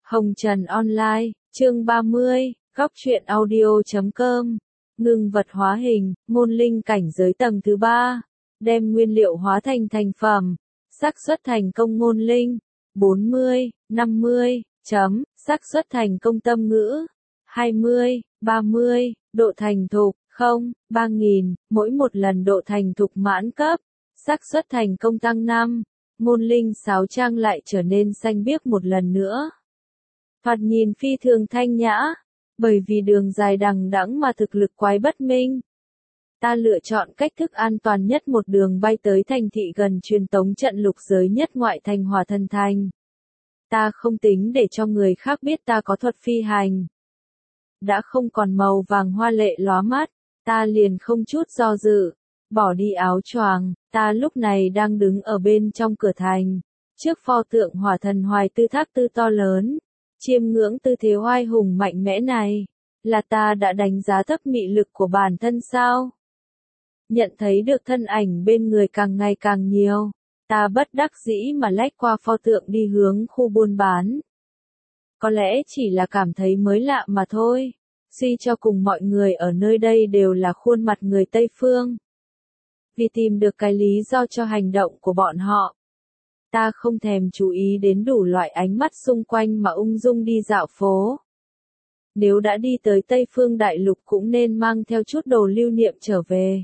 Hồng Trần Online, chương 30, góc truyện audio.com. Ngưng vật hóa hình, ngôn linh cảnh giới tầng thứ 3. Đem nguyên liệu hóa thành thành phẩm. Xác suất thành công ngôn linh 40, 50, xác suất thành công tâm ngữ 20, 30, độ thành thục 0, 3000, mỗi một lần độ thành thục mãn cấp. Xác suất thành công tăng 5. Ngôn linh sáo trang lại trở nên xanh biếc một lần nữa. Thoạt nhìn phi thường thanh nhã, bởi vì đường dài đằng đẵng mà thực lực quái bất minh. Ta lựa chọn cách thức an toàn nhất, một đường bay tới thành thị gần truyền tống trận lục giới nhất ngoại thành Hỏa Thần Thành. Ta không tính để cho người khác biết ta có thuật phi hành. Đã không còn màu vàng hoa lệ lóa mắt, ta liền không chút do dự, bỏ đi áo choàng, ta lúc này đang đứng ở bên trong cửa thành, trước pho tượng Hỏa Thần Hoài Tư Thác Tư to lớn. Chiêm ngưỡng tư thế oai hùng mạnh mẽ này, là ta đã đánh giá thấp mị lực của bản thân sao? Nhận thấy được thân ảnh bên người càng ngày càng nhiều, ta bất đắc dĩ mà lách qua pho tượng đi hướng khu buôn bán. Có lẽ chỉ là cảm thấy mới lạ mà thôi, suy cho cùng mọi người ở nơi đây đều là khuôn mặt người Tây Phương. Vì tìm được cái lý do cho hành động của bọn họ, ta không thèm chú ý đến đủ loại ánh mắt xung quanh mà ung dung đi dạo phố. Nếu đã đi tới Tây Phương Đại Lục cũng nên mang theo chút đồ lưu niệm trở về.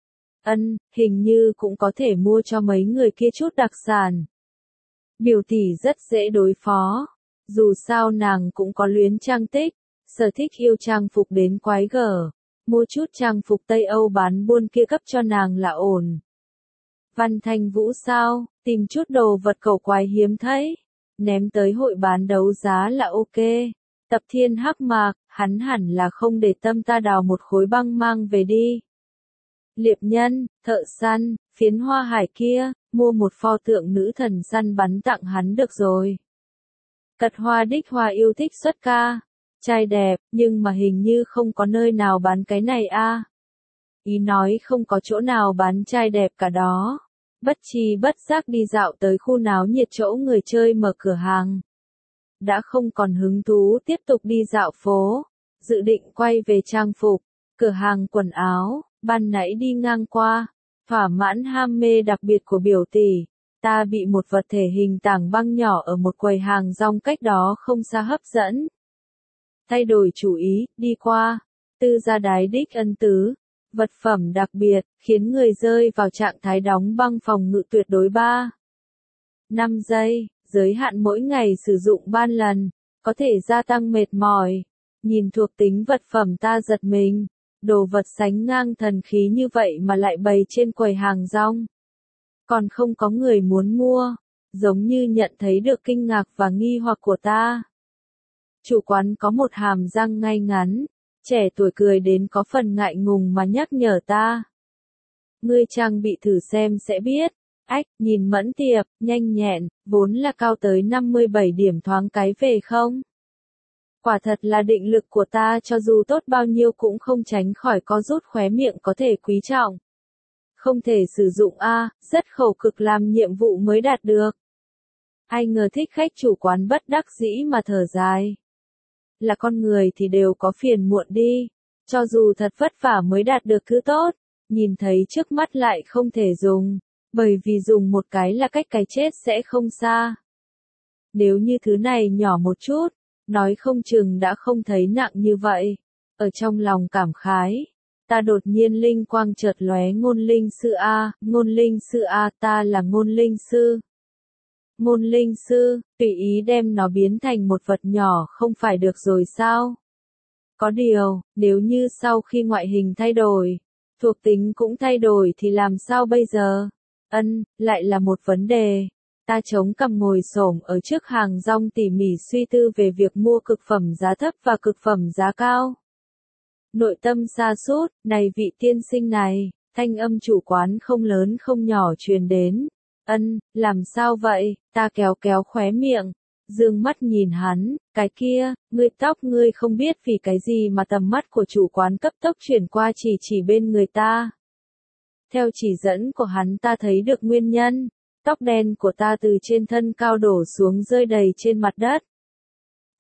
Hình như cũng có thể mua cho mấy người kia chút đặc sản. Biểu tỷ rất dễ đối phó, dù sao nàng cũng có luyến trang tích, sở thích yêu trang phục đến quái gở, mua chút trang phục Tây Âu bán buôn kia cấp cho nàng là ổn. Văn Thanh Vũ sao, tìm chút đồ vật cổ quái hiếm thấy, ném tới hội bán đấu giá là ok. Tập Thiên Hắc Mạc, hắn hẳn là không để tâm ta đào một khối băng mang về đi. Liệp nhân, thợ săn, phiến hoa hải kia, mua một pho tượng nữ thần săn bắn tặng hắn được rồi. Cật Hoa Đích Hoa yêu thích xuất ca, trai đẹp, nhưng mà hình như không có nơi nào bán cái này a. Ý nói không có chỗ nào bán trai đẹp cả đó. Bất chi bất giác đi dạo tới khu náo nhiệt chỗ người chơi mở cửa hàng. Đã không còn hứng thú tiếp tục đi dạo phố, dự định quay về trang phục, cửa hàng quần áo, ban nãy đi ngang qua, thỏa mãn ham mê đặc biệt của biểu tỷ, ta bị một vật thể hình tảng băng nhỏ ở một quầy hàng rong cách đó không xa hấp dẫn. Thay đổi chủ ý, đi qua, tư gia đái đích ân tứ. Vật phẩm đặc biệt, khiến người rơi vào trạng thái đóng băng phòng ngự tuyệt đối 5 giây, giới hạn mỗi ngày sử dụng 3 lần, có thể gia tăng mệt mỏi. Nhìn thuộc tính vật phẩm ta giật mình, đồ vật sánh ngang thần khí như vậy mà lại bày trên quầy hàng rong. Còn không có người muốn mua, giống như nhận thấy được kinh ngạc và nghi hoặc của ta. Chủ quán có một hàm răng ngay ngắn. Trẻ tuổi cười đến có phần ngại ngùng mà nhắc nhở ta. Ngươi trang bị thử xem sẽ biết. Nhìn mẫn tiệp, nhanh nhẹn, vốn là cao tới 57 điểm thoáng cái về không? Quả thật là định lực của ta cho dù tốt bao nhiêu cũng không tránh khỏi có rút khóe miệng có thể quý trọng. Không thể sử dụng rất khổ cực làm nhiệm vụ mới đạt được. Ai ngờ thích khách chủ quán bất đắc dĩ mà thở dài. Là con người thì đều có phiền muộn đi, cho dù thật vất vả mới đạt được thứ tốt, nhìn thấy trước mắt lại không thể dùng, bởi vì dùng một cái là cách cái chết sẽ không xa. Nếu như thứ này nhỏ một chút, nói không chừng đã không thấy nặng như vậy. Ở trong lòng cảm khái, ta đột nhiên linh quang chợt lóe, ngôn linh sư a, ta là ngôn linh sư. Ngôn linh sư, tùy ý đem nó biến thành một vật nhỏ không phải được rồi sao? Có điều, nếu như sau khi ngoại hình thay đổi, thuộc tính cũng thay đổi thì làm sao bây giờ? Lại là một vấn đề. Ta chống cằm ngồi xổm ở trước hàng rong tỉ mỉ suy tư về việc mua cực phẩm giá thấp và cực phẩm giá cao. Nội tâm sa sút, này vị tiên sinh này, thanh âm chủ quán không lớn không nhỏ truyền đến. Làm sao vậy? Ta kéo kéo khóe miệng, dương mắt nhìn hắn, cái kia, tóc ngươi không biết vì cái gì mà tầm mắt của chủ quán cấp tốc chuyển qua chỉ bên người ta. Theo chỉ dẫn của hắn ta thấy được nguyên nhân, tóc đen của ta từ trên thân cao đổ xuống rơi đầy trên mặt đất.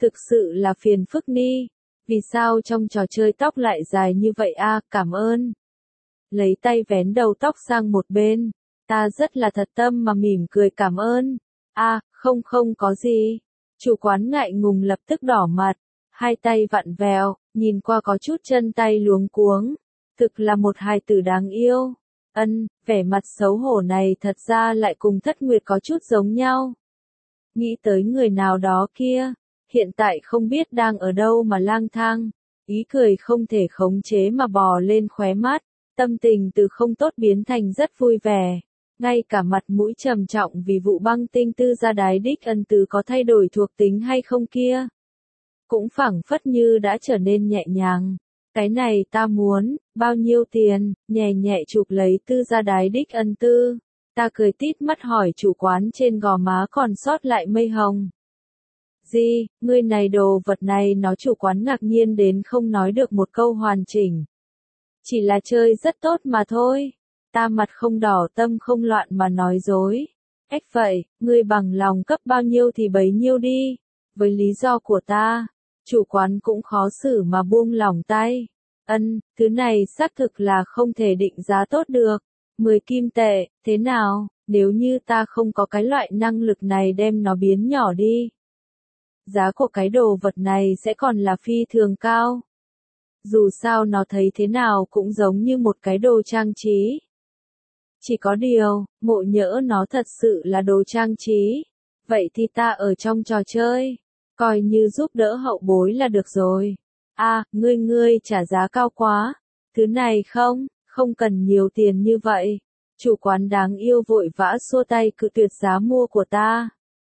thực sự là phiền phức ni. Vì sao trong trò chơi tóc lại dài như vậy a? Cảm ơn. Lấy tay vén đầu tóc sang một bên. Ta rất là thật tâm mà mỉm cười cảm ơn. Không có gì. Chủ quán ngại ngùng lập tức đỏ mặt. Hai tay vặn vẹo, nhìn qua có chút chân tay luống cuống. Thực là một hài tử đáng yêu. Vẻ mặt xấu hổ này thật ra lại cùng Thất Nguyệt có chút giống nhau. Nghĩ tới người nào đó kia, hiện tại không biết đang ở đâu mà lang thang. Ý cười không thể khống chế mà bò lên khóe mắt, tâm tình từ không tốt biến thành rất vui vẻ. Ngay cả mặt mũi trầm trọng vì vụ băng tinh tư gia đái đích ân tứ có thay đổi thuộc tính hay không kia. Cũng phảng phất như đã trở nên nhẹ nhàng. Cái này ta muốn, bao nhiêu tiền, nhẹ nhẹ chụp lấy tư gia đái đích ân tư. Ta cười tít mắt hỏi chủ quán trên gò má còn sót lại mây hồng. Gì, ngươi này đồ vật này nó chủ quán ngạc nhiên đến không nói được một câu hoàn chỉnh. Chỉ là chơi rất tốt mà thôi. Ta mặt không đỏ tâm không loạn mà nói dối. Vậy, ngươi bằng lòng cấp bao nhiêu thì bấy nhiêu đi. Với lý do của ta, chủ quán cũng khó xử mà buông lỏng tay. Thứ này xác thực là không thể định giá tốt được. 10 kim tệ, thế nào, nếu như ta không có cái loại năng lực này đem nó biến nhỏ đi. Giá của cái đồ vật này sẽ còn là phi thường cao. Dù sao nó thấy thế nào cũng giống như một cái đồ trang trí. Chỉ có điều, ngộ nhỡ nó thật sự là đồ trang trí. Vậy thì ta ở trong trò chơi, coi như giúp đỡ hậu bối là được rồi. Ngươi trả giá cao quá. Thứ này không cần nhiều tiền như vậy. Chủ quán đáng yêu vội vã xua tay cự tuyệt giá mua của ta.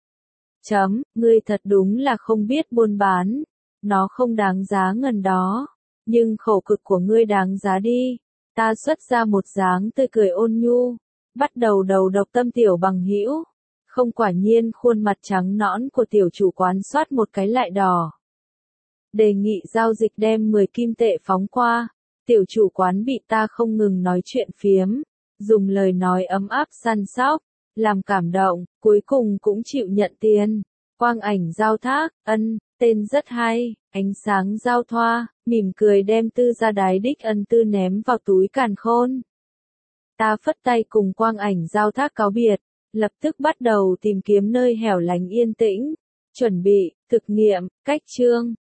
Ngươi thật đúng là không biết buôn bán. Nó không đáng giá ngần đó. Nhưng khổ cực của ngươi đáng giá đi. Ta xuất ra một dáng tươi cười ôn nhu. Bắt đầu đầu độc tâm tiểu bằng hữu. Không, quả nhiên khuôn mặt trắng nõn của tiểu chủ quán xoát một cái lại đỏ. Đề nghị giao dịch đem 10 kim tệ phóng qua. Tiểu chủ quán bị ta không ngừng nói chuyện phiếm. Dùng lời nói ấm áp săn sóc. Làm cảm động, cuối cùng cũng chịu nhận tiền. Quang ảnh giao thác, tên rất hay, ánh sáng giao thoa, mỉm cười đem tư gia đái đích ân tư ném vào túi càn khôn. Ta phất tay cùng quang ảnh giao thác cáo biệt, lập tức bắt đầu tìm kiếm nơi hẻo lánh yên tĩnh, chuẩn bị, thực nghiệm, cách chương.